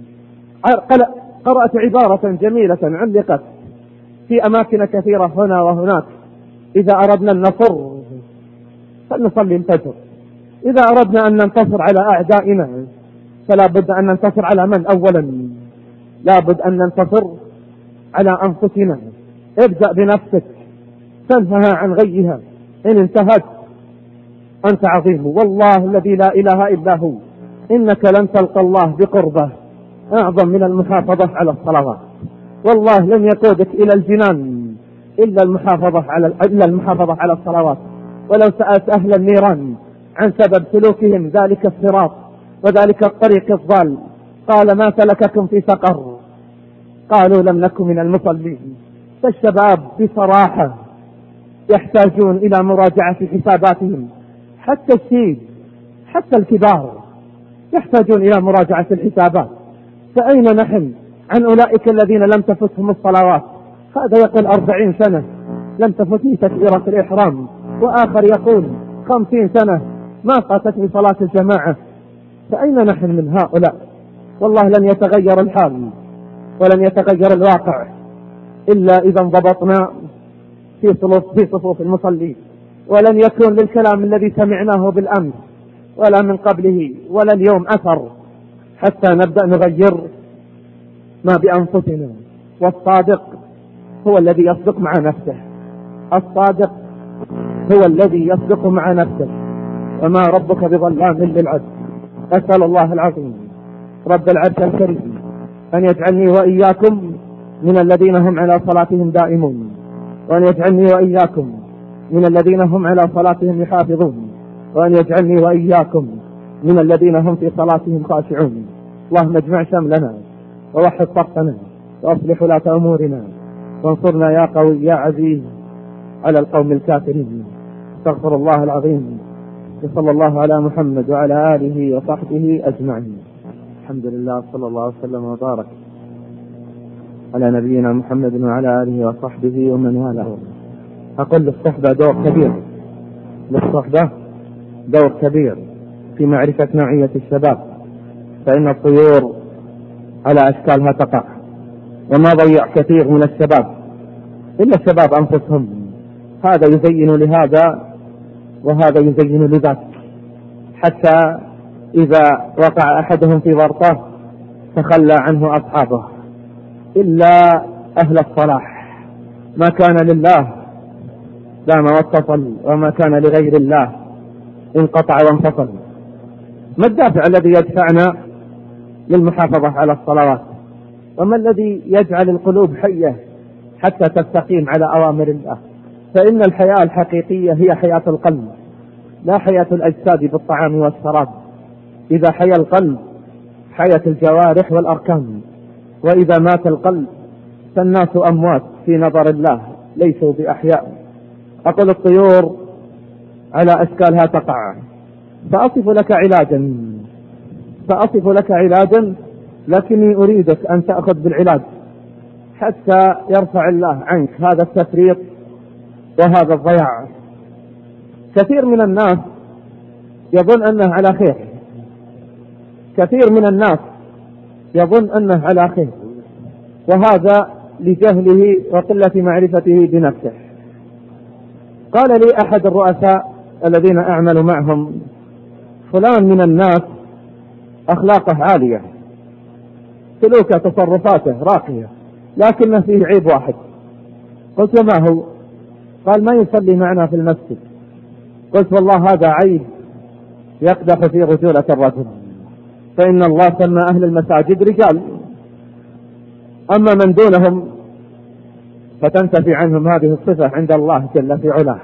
قرأت عبارة جميلة علقت في أماكن كثيرة هنا وهناك: إذا أردنا النصر فلنصلي الفجر، إذا أردنا أن ننتصر على أعدائنا فلا بد أن ننتصر على من؟ أولا لا بد أن ننتصر على أنفسنا. ابدأ بنفسك، تنهها عن غيها، إن انتهت أنت عظيم. والله الذي لا إله إلا هو إنك لن تلقى الله بقربه أعظم من المحافظة على الصلوات. والله لن يقودك إلى الجنان إلا المحافظة على إلا المحافظة على الصلوات. ولو سألت أهل النيران عن سبب سلوكهم ذلك الصراط وذلك الطريق الضال قال: ما سلككم في سقر؟ قالوا: لم نكن من المصلين. فالشباب بصراحة يحتاجون إلى مراجعة حساباتهم، حتى الشيب حتى الكبار يحتاجون إلى مراجعة الحسابات. فأين نحن عن أولئك الذين لم تفتهم الصلوات؟ هذا يقول أربعين سنة لم تفتني تكبيرة الإحرام، وآخر يقول خمسين سنة ما فاتتني صلاة الجماعة. فأين نحن من هؤلاء؟ والله لن يتغير الحال ولن يتغير الواقع إلا إذا انضبطنا في صفوف المصلين. ولن يكون للكلام الذي سمعناه بالأمس ولا من قبله ولا اليوم أثر حتى نبدأ نغير ما بأنفسنا. والصادق هو الذي يصدق مع نفسه، الصادق هو الذي يصدق مع نفسه، وما ربك بظلام للعبد. أسأل الله العظيم رب العرش الكريم أن يجعلني وإياكم من الذين هم على صلاتهم دائمون، وأن يجعلني وإياكم من الذين هم على صلاتهم يحافظون، وأن يجعلني وإياكم من الذين هم في صلاتهم خاشعون. اللهم اجمع شملنا ووحد صفنا وأصلح ولاة أمورنا، وانصرنا يا قوي يا عزيز على القوم الكافرين. استغفر الله العظيم، وصلى الله على محمد وعلى آله وصحبه أجمعين. الحمد لله، صلى الله وسلم وبارك على نبينا محمد وعلى آله وصحبه ومن والاه. أقول للصحبة دور كبير، للصحبة دور كبير في معرفة نوعية الشباب، فإن الطيور على أشكالها تقع، وما ضيع كثير من الشباب إلا الشباب أنفسهم. هذا يزين لهذا وهذا يزين لذاك، حتى إذا وقع أحدهم في ورطة تخلى عنه أصحابه إلا أهل الصلاح. ما كان لله دام واتصل، وما كان لغير الله انقطع وانفصل. ما الدافع الذي يدفعنا للمحافظة على الصلوات؟ وما الذي يجعل القلوب حية حتى تستقيم على أوامر الله؟ فإن الحياة الحقيقية هي حياة القلب، لا حياة الأجساد بالطعام والشراب. إذا حيا القلب حياة الجوارح والأركان، وإذا مات القلب فالناس أموات في نظر الله ليسوا بأحياء. أقول الطيور على أشكالها تقع. سأصف لك علاجا سأصف لك علاجا لكني أريدك أن تأخذ بالعلاج حتى يرفع الله عنك هذا التفريط وهذا الضياع. كثير من الناس يظن أنه على خير، كثير من الناس يظن أنه على خير، وهذا لجهله وقلة معرفته بنفسه. قال لي أحد الرؤساء الذين أعمل معهم: فلان من الناس أخلاقه عالية، سلوكه تصرفاته راقية، لكنه فيه عيب واحد. قلت: ما هو؟ قال: ما يصلي معنا في المسجد. قلت: والله هذا عيب يقدح في رجولة الرجل، فإن الله سمى أهل المساجد رجال، أما من دونهم فتنتفي عنهم هذه الصفة عند الله جل في علاه.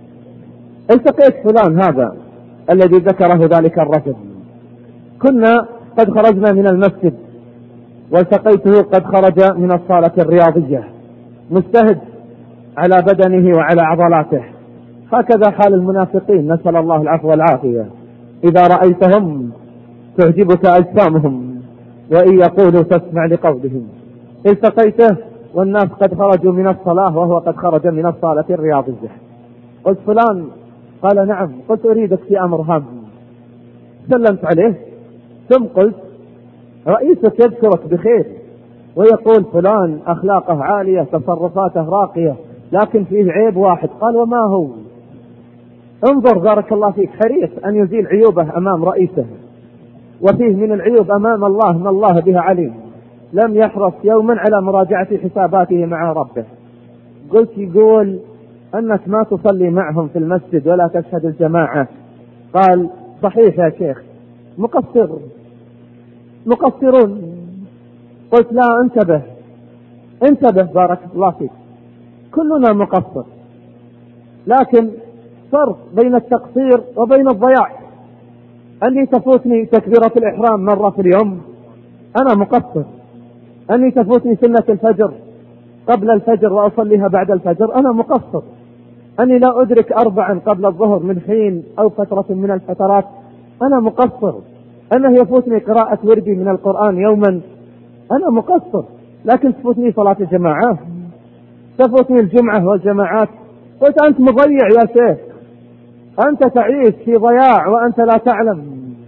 التقيت فلان هذا الذي ذكره ذلك الرجل، كنا قد خرجنا من المسجد والتقيته قد خرج من الصالة الرياضية مجتهد على بدنه وعلى عضلاته. هكذا حال المنافقين، نسأل الله العفو والعافية. إذا رأيتهم تعجبك أجسامهم، وإن يقولوا تسمع لقولهم. التقيته والناس قد خرجوا من الصلاة وهو قد خرج من الصالة الرياضية. قلت: فلان قال نعم. قلت أريدك في أمر هام. سلمت عليه ثم قلت رئيسك يذكرك بخير ويقول فلان أخلاقه عالية تصرفاته راقية لكن فيه عيب واحد. قال وما هو؟ انظر بارك الله فيك، حريص أن يزيل عيوبه أمام رئيسه، وفيه من العيوب أمام الله ما الله بها عليم. لم يحرص يوما على مراجعة حساباته مع ربه. قلت يقول أنك ما تصلي معهم في المسجد ولا تشهد الجماعة. قال صحيح يا شيخ، مقصر مقصرون. قلت لا، انتبه انتبه بارك الله فيك، كلنا مقصر، لكن فرق بين التقصير وبين الضياع. أني تفوتني تكبيرة الإحرام مرة في اليوم أنا مقصر، أني تفوتني سنة الفجر قبل الفجر وأصليها بعد الفجر أنا مقصر، أني لا أدرك أربعا قبل الظهر من حين أو فترة من الفترات أنا مقصر، أنه يفوتني قراءة وردي من القرآن يوما أنا مقصر، لكن تفوتني صلاة الجماعة، تفوتني الجمعة والجماعات. قلت أنت مضيع يا شيخ، أنت تعيش في ضياع وأنت لا تعلم.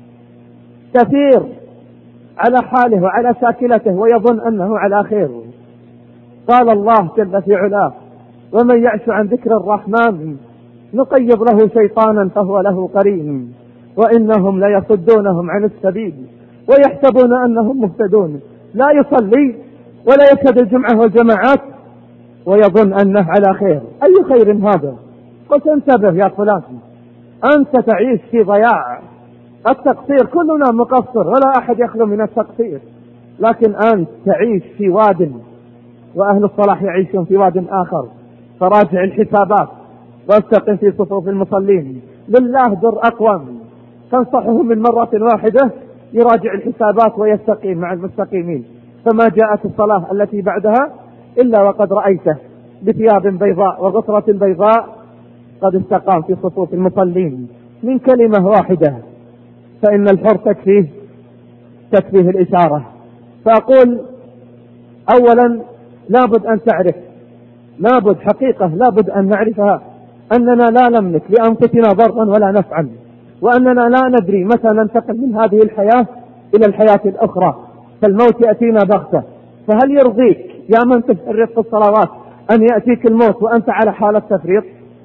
كثير على حاله وعلى شاكلته ويظن أنه على خير. قال الله جل في علاه ومن يعش عن ذكر الرحمن نقيض له شيطانا فهو له قرين وإنهم ليصدونهم عن السبيل ويحسبون أنهم مهتدون. لا يصلي ولا يشهد الجمعة والجماعات ويظن أنه على خير. أي خير هذا؟ قلت انتبه يا فلان، أنت تعيش في ضياع. التقصير كلنا مقصر ولا أحد يخلو من التقصير، لكن أنت تعيش في واد وأهل الصلاح يعيشون في واد آخر. فراجع الحسابات واستقم في صفوف المصلين. لله در أقوم، تنصحه من مرة واحدة يراجع الحسابات ويستقيم مع المستقيمين. فما جاءت الصلاة التي بعدها إلا وقد رأيته بثياب بيضاء وغطرة بيضاء قد استقام في صفوف المصلين من كلمة واحدة. فإن الحر تكفيه تكفيه الإشارة. فأقول أولا لابد أن تعرف، لابد حقيقة لابد أن نعرفها، أننا لا نملك لأنفسنا ضرا ولا نفعا، وأننا لا ندري متى ننتقل من هذه الحياة إلى الحياة الأخرى، فالموت يأتينا بغتة. فهل يرضيك يا من تفرط في الصلوات أن يأتيك الموت وأنت على حالة تفريط؟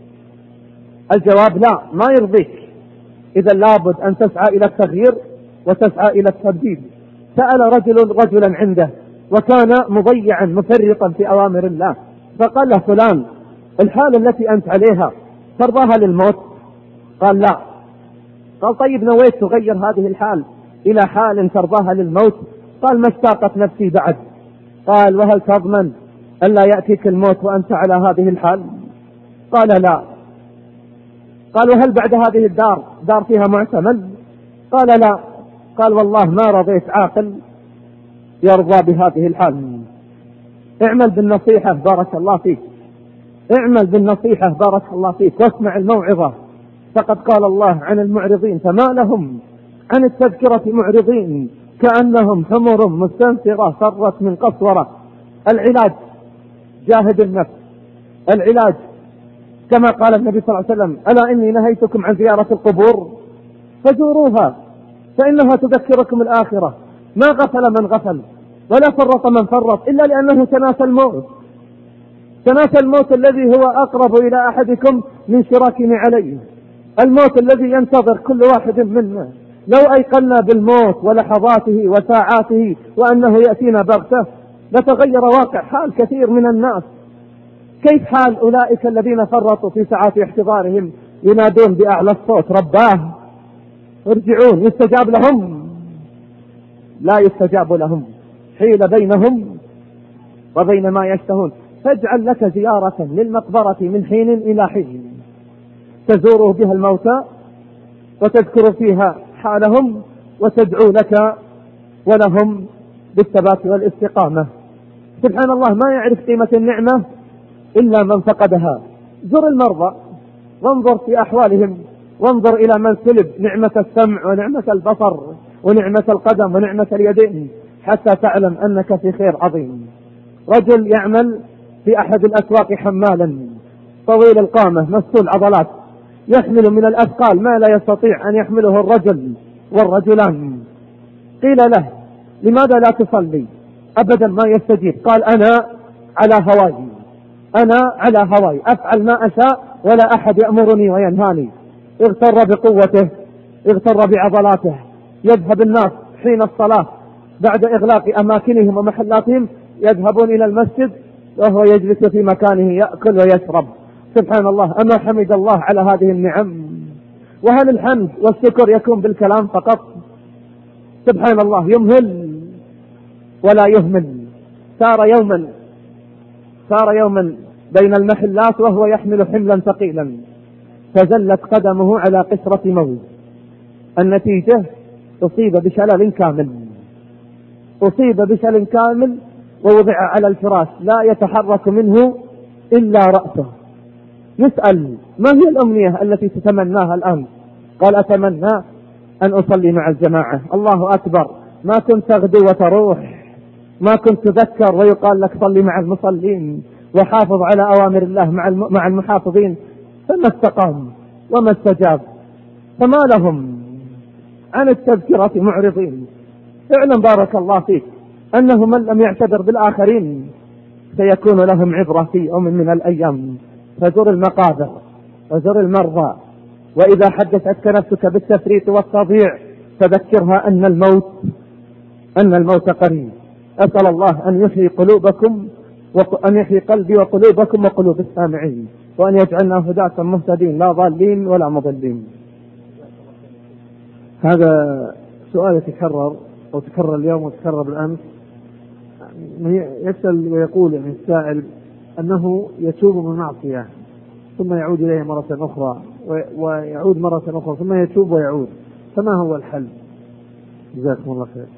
الجواب لا، ما يرضيك. إذا لابد أن تسعى إلى التغيير وتسعى إلى التبديل. سأل رجل رجلا عنده وكان مضيعا مفرطا في أوامر الله، فقال له فلان الحالة التي أنت عليها ترضاها للموت؟ قال لا. قال طيب نويت تغير هذه الحال إلى حال ترضاها للموت؟ قال ما اشتاقت نفسي بعد. قال وهل تضمن أن لا يأتيك الموت وأنت على هذه الحال؟ قال لا. قال وهل بعد هذه الدار دار فيها معتمل؟ قال لا. قال والله ما رضيت عاقل يرضى بهذه الحال. اعمل بالنصيحة بارك الله فيك، اعمل بالنصيحة بارك الله فيك، واسمع الموعظة. فقد قال الله عن المعرضين فما لهم عن التذكرة معرضين كأنهم حمر مستنفرة فرت من قسورة. العلاج جاهد النفس، العلاج كما قال النبي صلى الله عليه وسلم ألا إني نهيتكم عن زيارة القبور فزوروها فإنها تذكركم الآخرة. ما غفل من غفل ولا فرط من فرط إلا لأنه تناسى الموت، تناسى الموت الذي هو أقرب إلى أحدكم من شراكنا عليه، الموت الذي ينتظر كل واحد منا. لو أيقنا بالموت ولحظاته وساعاته وأنه يأتينا بغتة لتغير واقع حال كثير من الناس. كيف حال أولئك الذين فرطوا في ساعات احتضارهم ينادون بأعلى الصوت رباه ارجعون يستجاب لهم؟ لا يستجاب لهم، حيل بينهم وبين ما يشتهون. فاجعل لك زيارة للمقبرة من حين إلى حين تزور بها الموتى وتذكر فيها حالهم وتدعو لك ولهم بالثبات والاستقامة. سبحان الله ما يعرف قيمة النعمة إلا من فقدها. زر المرضى وانظر في أحوالهم، وانظر إلى من سلب نعمة السمع ونعمة البصر ونعمة القدم ونعمة اليدين حتى تعلم أنك في خير عظيم. رجل يعمل في أحد الأسواق حمالا طويل القامة مسؤول عضلات، يحمل من الأثقال ما لا يستطيع أن يحمله الرجل والرجلان. قيل له لماذا لا تصلي؟ أبدا ما يستجيب. قال أنا على هواي، أنا على هواي أفعل ما أشاء ولا أحد يأمرني وينهاني. اغتر بقوته، اغتر بعضلاته. يذهب الناس حين الصلاة بعد إغلاق أماكنهم ومحلاتهم يذهبون إلى المسجد وهو يجلس في مكانه يأكل ويشرب. سبحان الله، أما حمد الله على هذه النعم. وهل الحمد والشكر يكون بالكلام فقط؟ سبحان الله، يمهل ولا يهمل. سار يوما سار يوما بين المحلات وهو يحمل حملا ثقيلا، فزلت قدمه على قشرة موز. النتيجة أصيب بشلل كامل، أصيب بشلل كامل ووضع على الفراش لا يتحرك منه إلا رأسه. يسأل ما هي الأمنية التي تتمناها الآن؟ قال أتمنى أن أصلي مع الجماعة. الله أكبر، ما كنت تغدو وتروح، ما كنت تذكر ويقال لك صلي مع المصلين وحافظ على أوامر الله مع المحافظين، فما استقام وما استجاب، فما لهم عن التذكرة معرضين. اعلم بارك الله فيك أنه من لم يعتبر بالآخرين سيكون لهم عبرة في يوم من الأيام. فزر المقابر وزر المرضى، وإذا حدثتك نفسك بالتفريط والتضييع فذكرها أن الموت أن الموت قريب. أسأل الله أن يحيي قلوبكم وأن يحيي قلبي وقلوبكم وقلوب السامعين، وأن يجعلنا هداة مهتدين لا ضالين ولا مضلين. هذا سؤال يتكرر أو تكرر اليوم وتكرر بالأمس. يسأل ويقول يعني السائل أنه يتوب من معصية ثم يعود إليه مرة أخرى ويعود مرة أخرى ثم يتوب ويعود، فما هو الحل؟ جزاكم الله خير.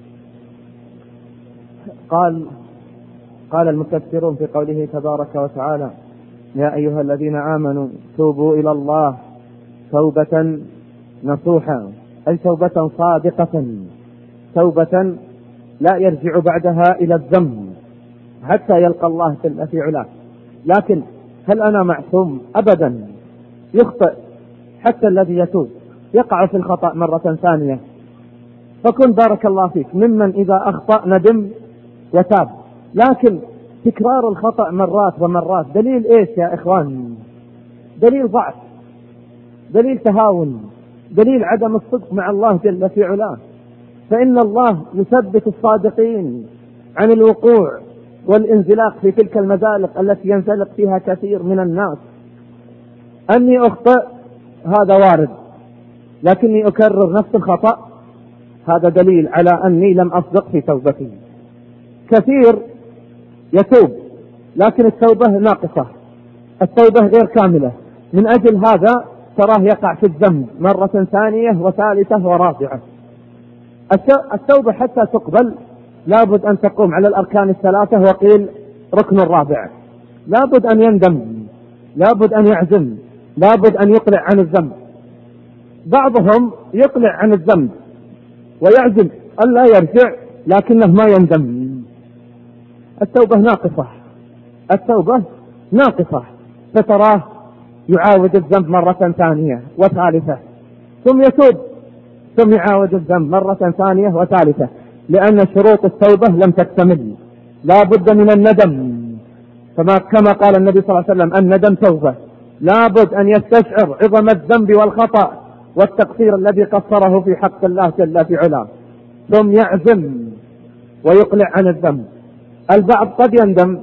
قال قال المفسرون في قوله تبارك وتعالى يا أيها الذين آمنوا توبوا إلى الله توبة نصوحا، أي توبة صادقة، توبة لا يرجع بعدها إلى الذنب حتى يلقى الله جل في علاه. لكن هل أنا معصوم؟ أبدا، يخطئ حتى الذي يتوب، يقع في الخطأ مرة ثانية. فكن بارك الله فيك ممن إذا أخطأ ندم وتاب. لكن تكرار الخطأ مرات ومرات دليل إيش يا إخوان؟ دليل ضعف، دليل تهاون، دليل عدم الصدق مع الله جل في علاه. فإن الله يثبت الصادقين عن الوقوع والانزلاق في تلك المزالق التي ينزلق فيها كثير من الناس. أني أخطئ هذا وارد، لكني أكرر نفس الخطأ هذا دليل على أني لم أصدق في توبتي. كثير يتوب لكن التوبة ناقصة، التوبة غير كاملة، من أجل هذا تراه يقع في الذنب مرة ثانية وثالثة ورابعة. التوبة حتى تقبل لابد أن تقوم على الأركان الثلاثة، وقيل ركن الرابع، لابد أن يندم، لابد أن يعزم، لابد أن يقلع عن الذنب. بعضهم يقلع عن الذنب ويعزم أن لا يرجع لكنه ما يندم. التوبة ناقصة، التوبة ناقصة، فتراه يعاود الذنب مرة ثانية وثالثة ثم يتوب ثم يعاود الذنب مرة ثانية وثالثة، لأن شروط التوبة لم تكتمل. لا بد من الندم، فما كما قال النبي صلى الله عليه وسلم الندم توبة. لا بد أن يستشعر عظم الذنب والخطأ والتقصير الذي قصره في حق الله جل في علاه، ثم يعزم ويقلع عن الذنب. البعض قد يندم،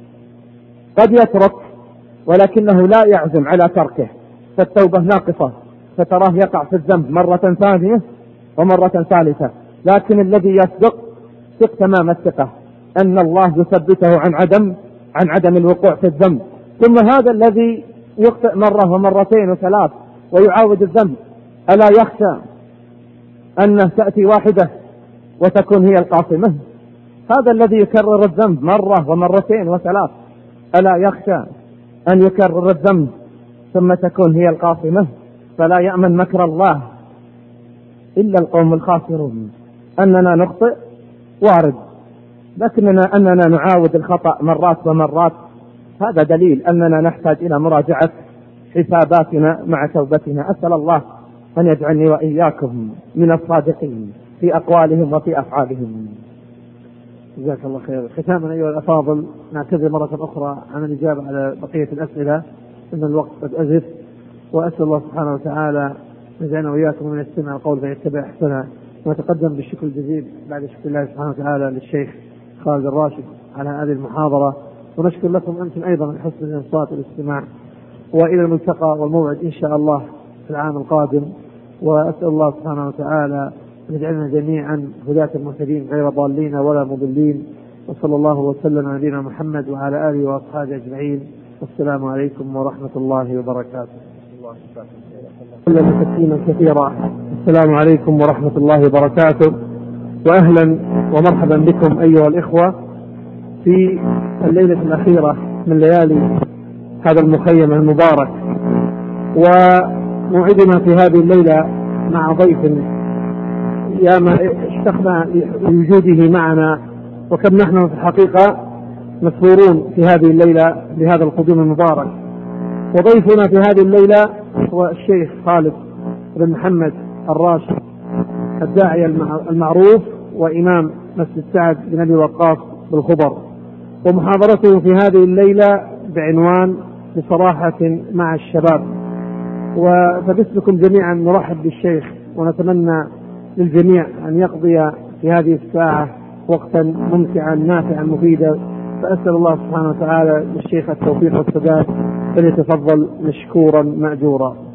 قد يترك، ولكنه لا يعزم على تركه، فالتوبة ناقصة، فتراه يقع في الذنب مرة ثانية ومرة ثالثة. لكن الذي يصدق ثق تمام الثقة أن الله يثبته عن عدم عن عدم الوقوع في الذنب. ثم هذا الذي يخطئ مرة ومرتين وثلاث ويعاود الذنب، ألا يخشى أنه تأتي واحدة وتكون هي القاصمة؟ هذا الذي يكرر الذنب مرة ومرتين وثلاث، ألا يخشى أن يكرر الذنب ثم تكون هي القاصمة؟ فلا يأمن مكر الله إلا القوم الخاسرون. أننا نخطئ وارد، لكننا أننا نعاود الخطأ مرات ومرات هذا دليل أننا نحتاج إلى مراجعة حساباتنا مع توبتنا. أسأل الله أن يجعلني وإياكم من الصادقين في أقوالهم وفي أفعالهم. جزاك الله خير. ختاما أيها الأفاضل، نعتذر مرة أخرى عن الإجابة على بقية الأسئلة إن الوقت قد أزف، وأسأل الله سبحانه وتعالى يجعلنا وإياكم من يستمع القول فيتبع أحسنه. ونتقدم بالشكر الجزيل بعد شكر الله سبحانه وتعالى للشيخ خالد الراشد على هذه المحاضرة، ونشكر لكم أنتم أيضا من حسن الإنصات والاستماع، وإلى الملتقى والموعد إن شاء الله في العام القادم. وأسأل الله سبحانه وتعالى أن يجعلنا جميعا هداة المهتدين غير ضالين ولا مضلين، وصلى الله وسلم على نبينا محمد وعلى آله وأصحابه أجمعين. والسلام عليكم ورحمة الله وبركاته. وسلم تسليما كثيرا. السلام عليكم ورحمة الله وبركاته، وأهلا ومرحبا بكم أيها الإخوة في الليلة الأخيرة من ليالي هذا المخيم المبارك. وموعدنا في هذه الليلة مع ضيف يا ما اشتقنا لوجوده معنا، وكم نحن في الحقيقة مسرورون في هذه الليلة بهذا القدوم المبارك. وضيفنا في هذه الليلة هو الشيخ خالد بن محمد الراشد، الداعية المعروف وإمام مسجد سعد بن أبي وقاص بالخبر. ومحاضرته في هذه الليلة بعنوان بصراحة مع الشباب. وفباسمكم جميعا نرحب بالشيخ، ونتمنى للجميع أن يقضي في هذه الساعة وقتا ممتعا نافعا مفيدا. فأسأل الله سبحانه وتعالى للشيخ التوفيق والسداد، فليتفضل مشكورا مأجورا.